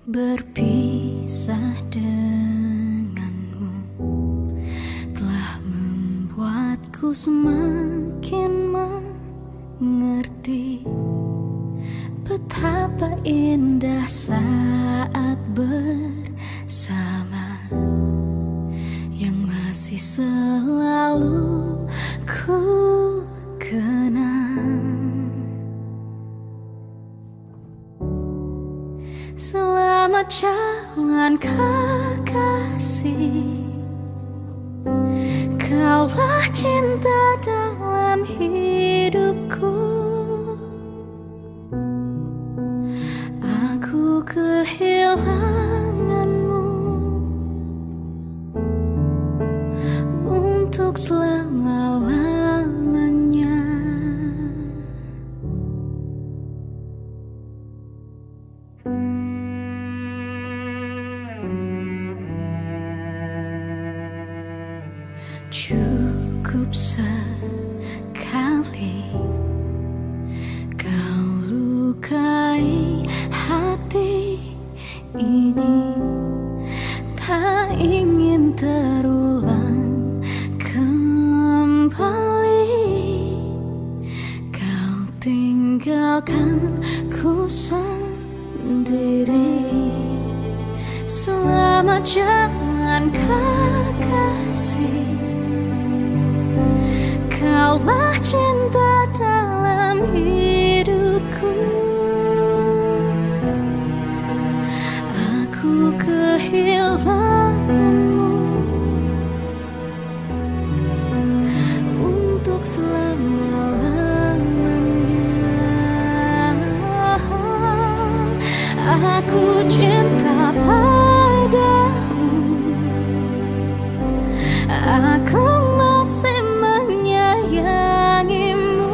Berpisah denganmu telah membuatku semakin mengerti betapa indah saat bersama, yang masih selalu ku kenang. Selamat jalan kekasih, kaulah cinta dalam hidupku. Aku kehilanganmu untuk selama-lamanya. Cukup sekali kau lukai hati ini, tak ingin terulang kembali. Kau tinggalkan ku sendiri. Selamat jalan kekasih, kaulah cinta dalam hidupku. Aku kehilanganmu untuk selama-lamanya. Aku cinta padamu, aku masih menyayangimu,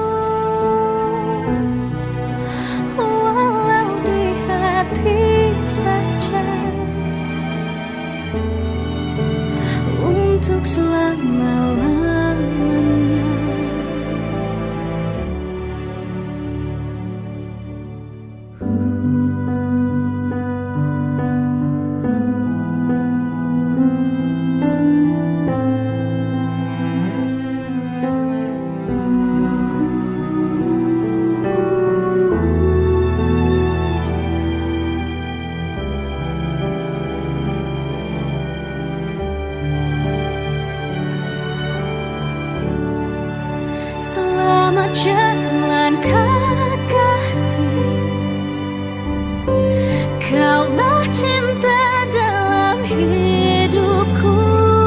walau di hati saja, untuk selama-lamanya. Selamat jalan kekasih, kaulah cinta dalam hidupku.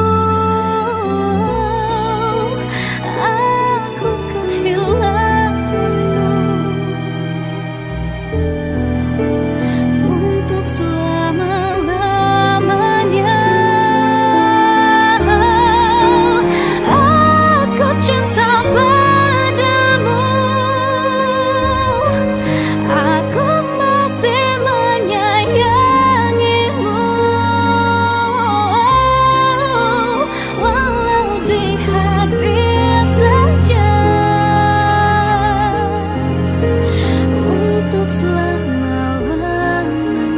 Aku kehilanganmu untuk selama-lamanya. Aku cinta padamu, aku masih menyayangimu, walau di hati saja, untuk selama-lamanya.